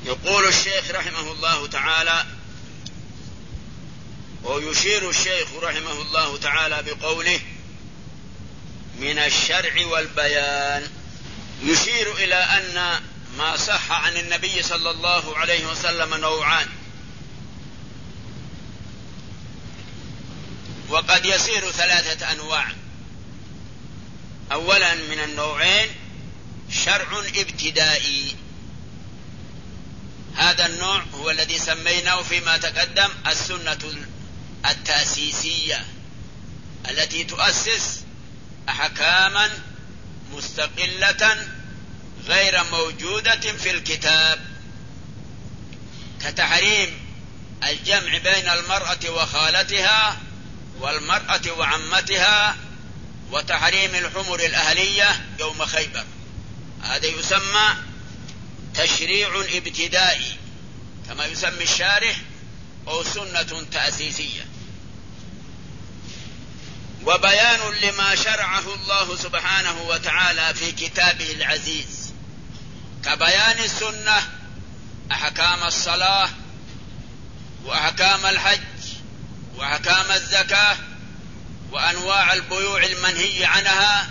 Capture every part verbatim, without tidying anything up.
يقول الشيخ رحمه الله تعالى، ويشير الشيخ رحمه الله تعالى بقوله من الشرع والبيان، يشير إلى أن ما صح عن النبي صلى الله عليه وسلم نوعان، وقد يصير ثلاثة أنواع. أولا من النوعين شرع ابتدائي، هذا النوع هو الذي سميناه فيما تقدم السنة التأسيسية التي تؤسس أحكاما مستقلة غير موجودة في الكتاب، كتحريم الجمع بين المرأة وخالتها والمرأة وعمتها، وتحريم الحمر الأهلية يوم خيبر. هذا يسمى تشريع ابتدائي كما يسمي الشارح، أو سنة تأسيسية. وبيان لما شرعه الله سبحانه وتعالى في كتابه العزيز، كبيان السنة أحكام الصلاة وأحكام الحج وأحكام الزكاة وأنواع البيوع المنهي عنها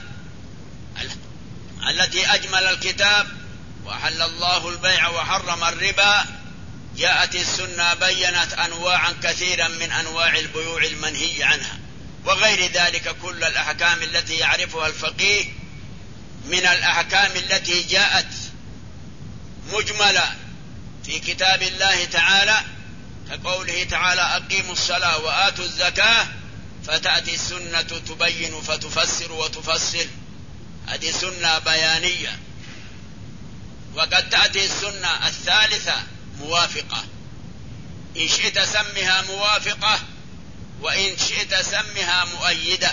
التي أجمل الكتاب، وأحل الله البيع وحرم الربا. جاءت السنة بيّنت أنواعا كثيرا من أنواع البيوع المنهي عنها، وغير ذلك كل الأحكام التي يعرفها الفقيه من الأحكام التي جاءت مجملة في كتاب الله تعالى، كقوله تعالى أقيموا الصلاة وآتوا الزكاة، فتأتي السنة تبين فتفسر وتفصل، هذه سنة بيانية. وقد تأتي السنة الثالثة موافقة، إن شئت سمها موافقة وإن شئت سمها مؤيدة،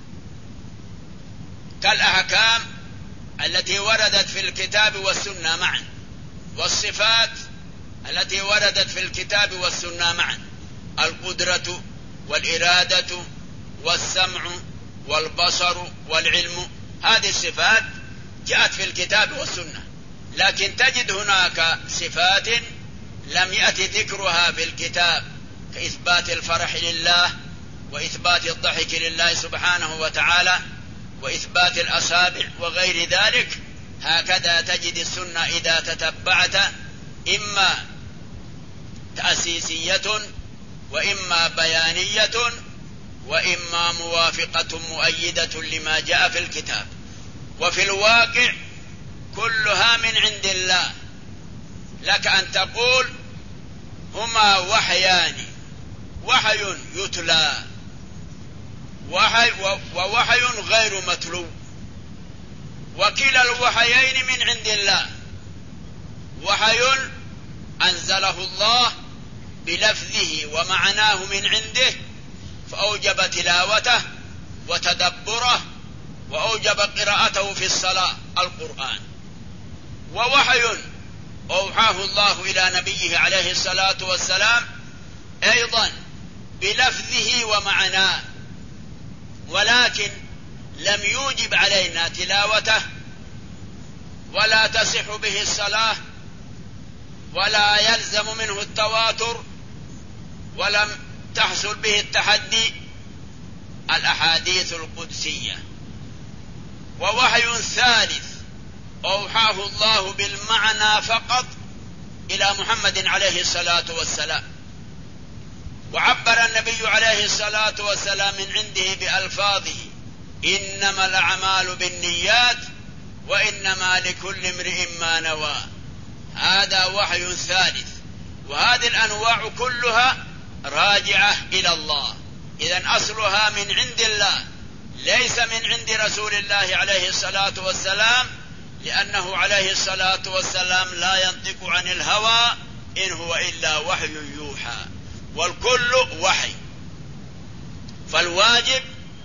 كالأحكام التي وردت في الكتاب والسنة معا، والصفات التي وردت في الكتاب والسنة معا، القدرة والإرادة والسمع والبصر والعلم، هذه الصفات جاءت في الكتاب والسنة. لكن تجد هناك صفات لم يأتي ذكرها في الكتاب، كإثبات الفرح لله، وإثبات الضحك لله سبحانه وتعالى، وإثبات الأصابع وغير ذلك. هكذا تجد السنة إذا تتبعت إما تأسيسية وإما بيانية وإما موافقة مؤيدة لما جاء في الكتاب. وفي الواقع كلها من عند الله، لك أن تقول هما وحيان، وحي يتلى وحي ووحي غير متلو، وكلا الوحيين من عند الله. وحي أنزله الله بلفظه ومعناه من عنده، فأوجب تلاوته وتدبره وأوجب قراءته في الصلاة القرآن. ووحي أوحاه الله إلى نبيه عليه الصلاة والسلام أيضا بلفظه ومعناه، ولكن لم يوجب علينا تلاوته، ولا تصح به الصلاة، ولا يلزم منه التواتر، ولم تحصل به التحدي، الأحاديث القدسية. ووحي ثالث أوحاه الله بالمعنى فقط إلى محمد عليه الصلاة والسلام، وعبر النبي عليه الصلاة والسلام من عنده بألفاظه إنما الأعمال بالنيات وإنما لكل امرئ ما نوى. هذا وحي ثالث. وهذه الأنواع كلها راجعة إلى الله، إذن أصلها من عند الله، ليس من عند رسول الله عليه الصلاة والسلام، لأنه عليه الصلاة والسلام لا ينطق عن الهوى إن هو إلا وحي يوحى، والكل وحي. فالواجب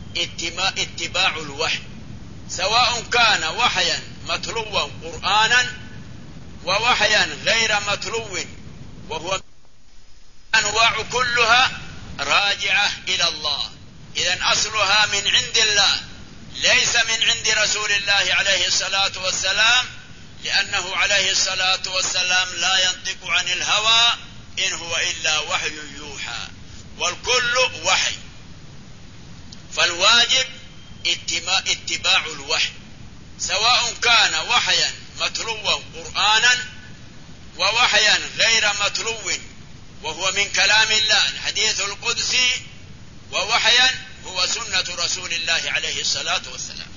اتباع الوحي، سواء كان وحيا متلوا قرآنا ووحيا غير متلو، وهو أنواع كلها راجعة إلى الله. إذن أصلها من عند الله، ليس من عند رسول الله عليه الصلاة والسلام، لأنه عليه الصلاة والسلام لا ينطق عن الهوى إن هو إلا وحي يوحى، والكل وحي، فالواجب اتباع الوحي، سواء كان وحيا متلوا قرآنا ووحيا غير متلو وهو من كلام الله الحديث القدسي، ووحيا هو سنة رسول الله عليه الصلاة والسلام.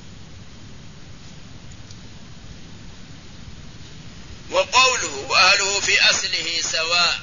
وقوله وأهله في أصله سواء،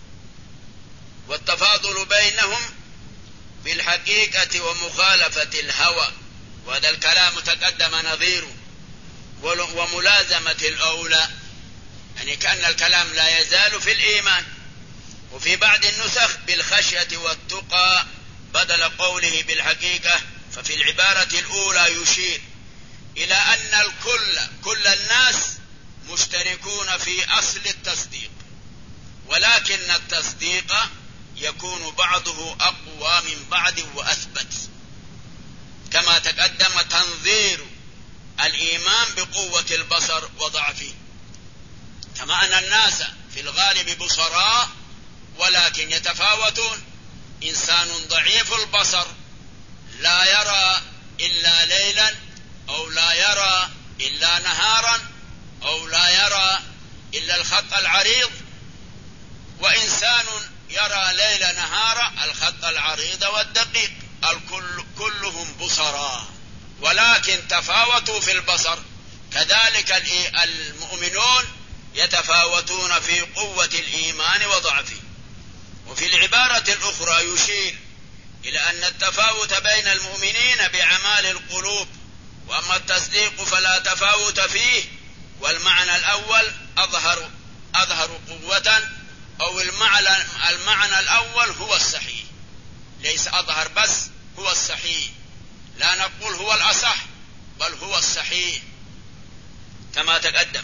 والتفاضل بينهم في الحقيقة ومخالفة الهوى، وهذا الكلام تقدم نظيره، وملازمة الأولى، يعني كأن الكلام لا يزال في الإيمان. وفي بعض النسخ بالخشية والتقى بدل قوله بالحقيقة، ففي العبارة الأولى يشير إلى أن الكل كل الناس مشتركون في أصل التصديق، ولكن التصديق يكون بعضه أقوى من بعض وأثبت، كما تقدم تنظير الإيمان بقوة البصر وضعفه، كما أن الناس في الغالب بصراء ولكن يتفاوتون. إنسان ضعيف البصر لا يرى إلا ليلا، أو لا يرى إلا نهارا، أو لا يرى إلا الخط العريض، وإنسان يرى ليل نهارا الخط العريض والدقيق، الكل كلهم بصراء ولكن تفاوتوا في البصر. كذلك المؤمنون يتفاوتون في قوة الإيمان وضعفه. وفي العبارة الأخرى يشير إلى أن التفاوت بين المؤمنين بأعمال القلوب، وأما التصديق فلا تفاوت فيه، والمعنى الأول أظهر أظهر قوة، أو المعنى, المعنى الأول هو الصحيح، ليس أظهر بس، هو الصحيح، لا نقول هو الأصح بل هو الصحيح كما تقدم.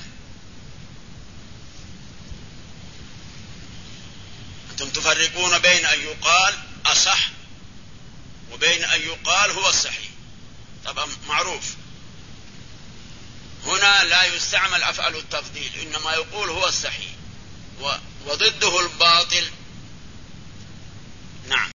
أنتم تفرقون بين أن يقال أصح وبين أن يقال هو الصحيح، طبعا معروف. هنا لا يستعمل أفعل التفضيل، إنما يقول هو الصحيح وضده الباطل. نعم.